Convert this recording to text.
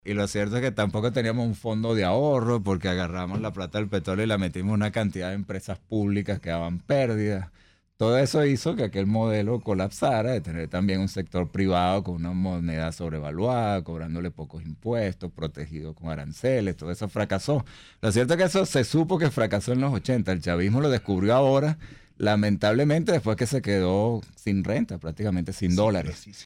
Y lo cierto es que tampoco teníamos un fondo de ahorro porque agarramos la plata del petróleo y la metimos en una cantidad de empresas públicas que daban pérdidas. Todo eso hizo que aquel modelo colapsara, de tener también un sector privado con una moneda sobrevaluada, cobrándole pocos impuestos, protegido con aranceles, todo eso fracasó. Lo cierto es que eso se supo que fracasó en los 80. El chavismo lo descubrió ahora, lamentablemente después que se quedó sin renta, prácticamente sin Sí, dólares.